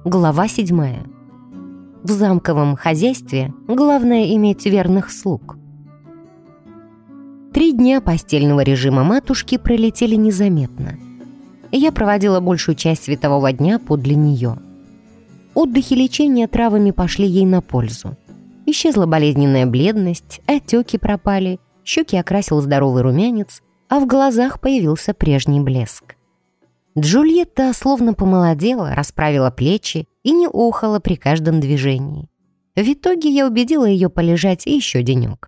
Глава 7. В замковом хозяйстве главное иметь верных слуг. 3 дня постельного режима матушки пролетели незаметно. Я проводила большую часть светового дня подле нее. Отдых и лечение травами пошли ей на пользу. Исчезла болезненная бледность, отеки пропали, щеки окрасил здоровый румянец, а в глазах появился прежний блеск. Джульетта словно помолодела, расправила плечи и не охала при каждом движении. В итоге я убедила ее полежать еще денек.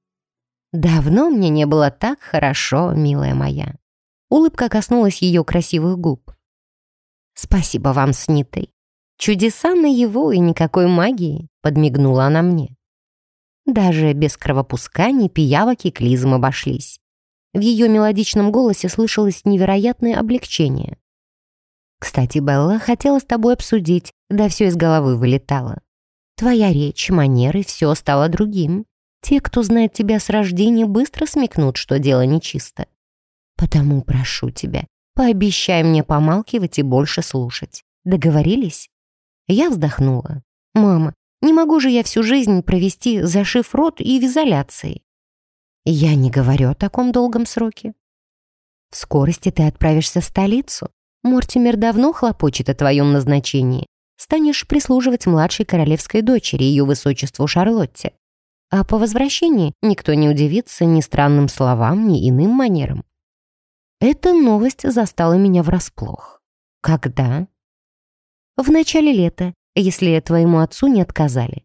«Давно мне не было так хорошо, милая моя». Улыбка коснулась ее красивых губ. «Спасибо вам с Нитой. Чудеса наяву и никакой магии», — подмигнула она мне. Даже без кровопусканий, пиявок и клизм обошлись. В ее мелодичном голосе слышалось невероятное облегчение. «Кстати, Белла, хотела с тобой обсудить, да все из головы вылетало. Твоя речь, манеры, все стало другим. Те, кто знает тебя с рождения, быстро смекнут, что дело нечисто. Потому прошу тебя, пообещай мне помалкивать и больше слушать. Договорились?» Я вздохнула. «Мама, не могу же я всю жизнь провести, зашив рот и в изоляции. Я не говорю о таком долгом сроке. В скорости ты отправишься в столицу. Мортимер давно хлопочет о твоем назначении. Станешь прислуживать младшей королевской дочери, ее высочеству Шарлотте. А по возвращении никто не удивится ни странным словам, ни иным манерам». Эта новость застала меня врасплох. Когда? В начале лета, если твоему отцу не отказали.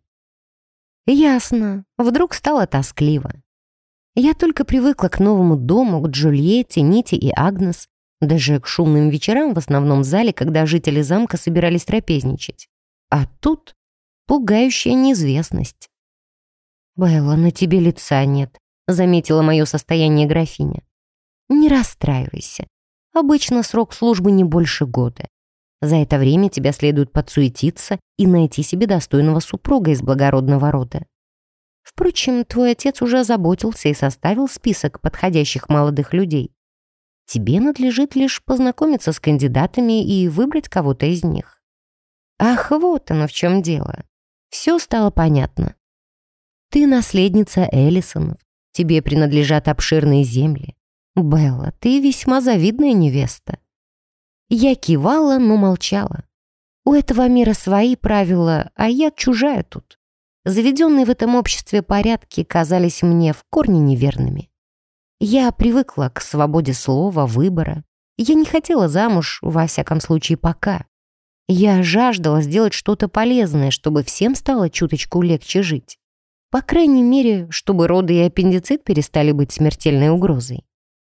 Ясно. Вдруг стало тоскливо. Я только привыкла к новому дому, к Джульетте, Ните и Агнес, даже к шумным вечерам в основном зале, когда жители замка собирались трапезничать. А тут пугающая неизвестность. «Белла, на тебе лица нет», — заметила мое состояние графиня. «Не расстраивайся. Обычно срок службы не больше года. За это время тебя следует подсуетиться и найти себе достойного супруга из благородного рода. Впрочем, твой отец уже озаботился и составил список подходящих молодых людей. Тебе надлежит лишь познакомиться с кандидатами и выбрать кого-то из них». Ах, вот оно в чем дело. Все стало понятно. Ты наследница Эллисонов, тебе принадлежат обширные земли. Белла, ты весьма завидная невеста. Я кивала, но молчала. У этого мира свои правила, а я чужая тут. Заведенные в этом обществе порядки казались мне в корне неверными. Я привыкла к свободе слова, выбора. Я не хотела замуж, во всяком случае, пока. Я жаждала сделать что-то полезное, чтобы всем стало чуточку легче жить. По крайней мере, чтобы роды и аппендицит перестали быть смертельной угрозой.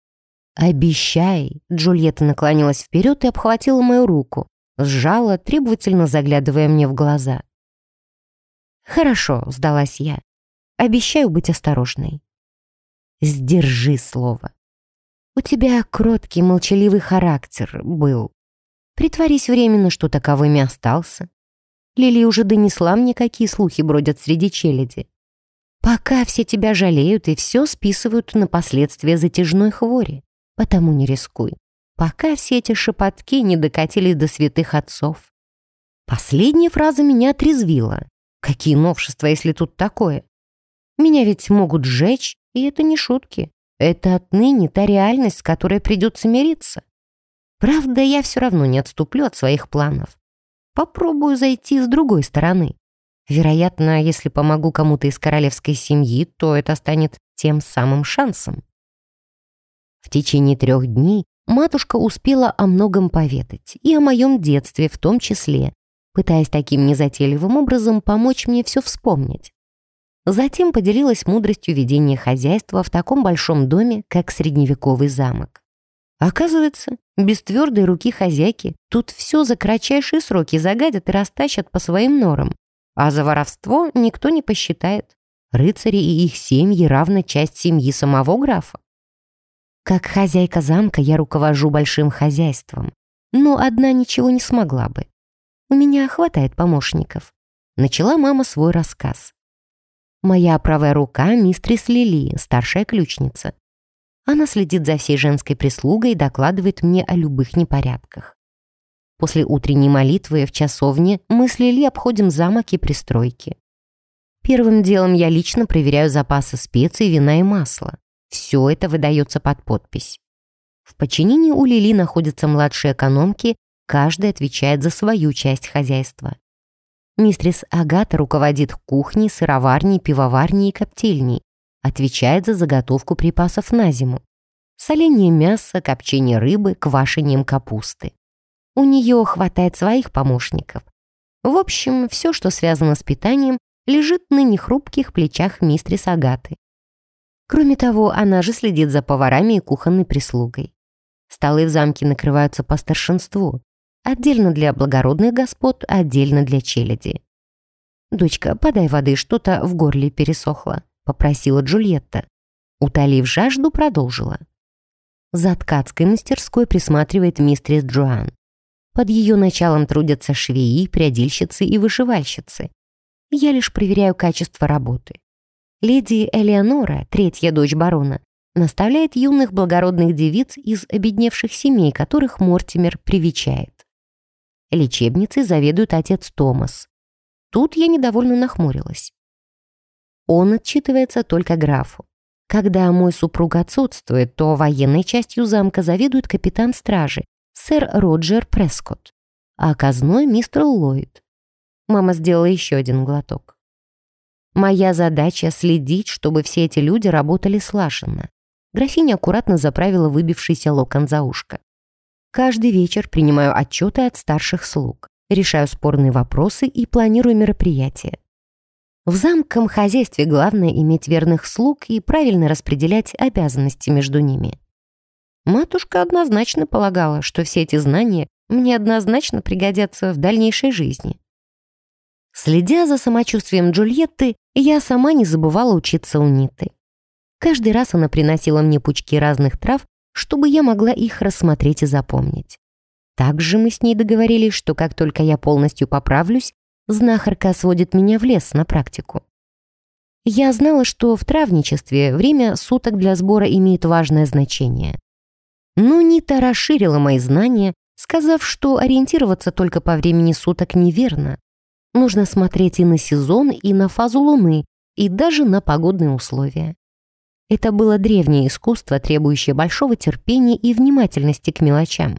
«Обещай!» — Джульетта наклонилась вперед и обхватила мою руку, сжала, требовательно заглядывая мне в глаза. «Хорошо», — сдалась я. «Обещаю быть осторожной». «Сдержи слово. У тебя кроткий, молчаливый характер был. Притворись временно, что таковыми остался. Лили уже донесла мне, какие слухи бродят среди челяди. Пока все тебя жалеют и все списывают на последствия затяжной хвори. Потому не рискуй, пока все эти шепотки не докатились до святых отцов». Последняя фраза меня отрезвила. Какие новшества, если тут такое? Меня ведь могут сжечь, и это не шутки. Это отныне та реальность, с которой придется мириться. Правда, я все равно не отступлю от своих планов. Попробую зайти с другой стороны. Вероятно, если помогу кому-то из королевской семьи, то это станет тем самым шансом. В течение 3 дней матушка успела о многом поведать, и о моем детстве в том числе, пытаясь таким незатейливым образом помочь мне все вспомнить. Затем поделилась мудростью ведения хозяйства в таком большом доме, как средневековый замок. Оказывается, без твердой руки хозяйки тут все за кратчайшие сроки загадят и растащат по своим норам, а за воровство никто не посчитает. Рыцари и их семьи равно часть семьи самого графа. Как хозяйка замка я руковожу большим хозяйством, но одна ничего не смогла бы. У меня хватает помощников. Начала мама свой рассказ. Моя правая рука — мистрис Лили, старшая ключница. Она следит за всей женской прислугой и докладывает мне о любых непорядках. После утренней молитвы в часовне мы с Лили обходим замок и пристройки. Первым делом я лично проверяю запасы специй, вина и масла. Все это выдается под подпись. В подчинении у Лили находятся младшие экономки, каждая отвечает за свою часть хозяйства. Мистрис Агата руководит кухней, сыроварней, пивоварней и коптильней, отвечает за заготовку припасов на зиму. Соление мяса, копчение рыбы, квашением капусты. У нее хватает своих помощников. В общем, все, что связано с питанием, лежит на нехрупких плечах мистрис Агаты. Кроме того, она же следит за поварами и кухонной прислугой. Столы в замке накрываются по старшинству. Отдельно для благородных господ, отдельно для челяди. «Дочка, подай воды, что-то в горле пересохло», — попросила Джульетта. Утолив жажду, продолжила. За ткацкой мастерской присматривает мистрис Джоан. Под ее началом трудятся швеи, прядильщицы и вышивальщицы. Я лишь проверяю качество работы. Леди Элеонора, третья дочь барона, наставляет юных благородных девиц из обедневших семей, которых Мортимер привечает. Лечебницей заведует отец Томас. Тут я недовольно нахмурилась. Он отчитывается только графу. Когда мой супруг отсутствует, то военной частью замка заведует капитан стражи, сэр Роджер Прескотт, а казной мистер Ллойд. Мама сделала еще один глоток. Моя задача — следить, чтобы все эти люди работали слаженно. Графиня аккуратно заправила выбившийся локон за ушко. Каждый вечер принимаю отчеты от старших слуг, решаю спорные вопросы и планирую мероприятия. В замковом хозяйстве главное иметь верных слуг и правильно распределять обязанности между ними. Матушка однозначно полагала, что все эти знания мне однозначно пригодятся в дальнейшей жизни. Следя за самочувствием Джульетты, я сама не забывала учиться у Ниты. Каждый раз она приносила мне пучки разных трав, чтобы я могла их рассмотреть и запомнить. Также мы с ней договорились, что как только я полностью поправлюсь, знахарка сводит меня в лес на практику. Я знала, что в травничестве время суток для сбора имеет важное значение. Но Нита расширила мои знания, сказав, что ориентироваться только по времени суток неверно. Нужно смотреть и на сезон, и на фазу луны, и даже на погодные условия. Это было древнее искусство, требующее большого терпения и внимательности к мелочам.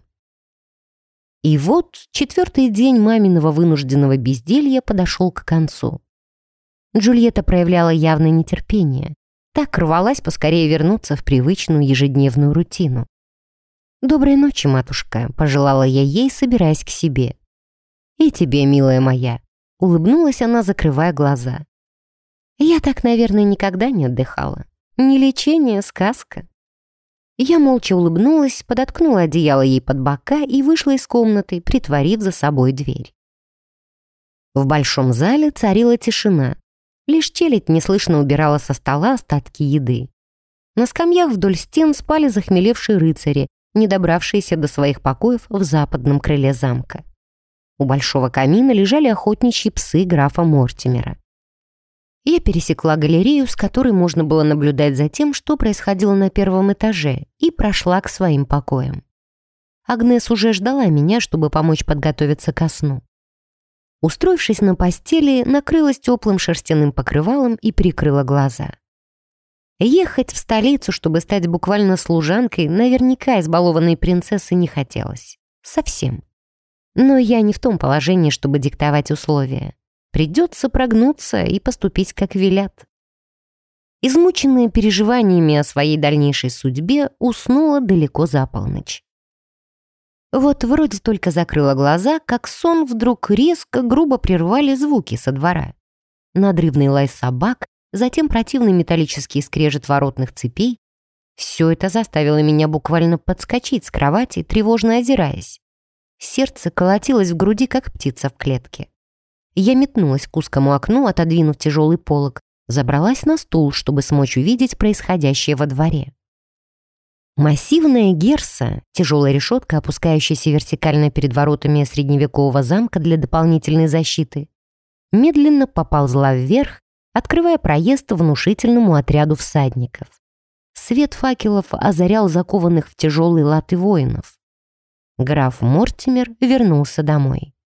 И вот 4-й день маминого вынужденного безделья подошел к концу. Джульетта проявляла явное нетерпение. Так рвалась поскорее вернуться в привычную ежедневную рутину. «Доброй ночи, матушка», — пожелала я ей, собираясь к себе. «И тебе, милая моя», — улыбнулась она, закрывая глаза. Я так, наверное, никогда не отдыхала. Не лечение, сказка. Я молча улыбнулась, подоткнула одеяло ей под бока и вышла из комнаты, притворив за собой дверь. В большом зале царила тишина. Лишь челядь неслышно убирала со стола остатки еды. На скамьях вдоль стен спали захмелевшие рыцари, не добравшиеся до своих покоев в западном крыле замка. У большого камина лежали охотничьи псы графа Мортимера. Я пересекла галерею, с которой можно было наблюдать за тем, что происходило на первом этаже, и прошла к своим покоям. Агнес уже ждала меня, чтобы помочь подготовиться ко сну. Устроившись на постели, накрылась теплым шерстяным покрывалом и прикрыла глаза. Ехать в столицу, чтобы стать буквально служанкой, наверняка избалованной принцессы не хотелось. Совсем. Но я не в том положении, чтобы диктовать условия. Придется прогнуться и поступить, как велят. Измученная переживаниями о своей дальнейшей судьбе, уснула далеко за полночь. Вот вроде только закрыла глаза, как сон вдруг резко, грубо прервали звуки со двора. Надрывный лай собак, затем противный металлический скрежет воротных цепей. Все это заставило меня буквально подскочить с кровати, тревожно озираясь. Сердце колотилось в груди, как птица в клетке. Я метнулась к узкому окну, отодвинув тяжелый полог, забралась на стул, чтобы смочь увидеть происходящее во дворе. Массивная герса, тяжелая решетка, опускающаяся вертикально перед воротами средневекового замка для дополнительной защиты, медленно поползла вверх, открывая проезд внушительному отряду всадников. Свет факелов озарял закованных в тяжелые латы воинов. Граф Мортимер вернулся домой.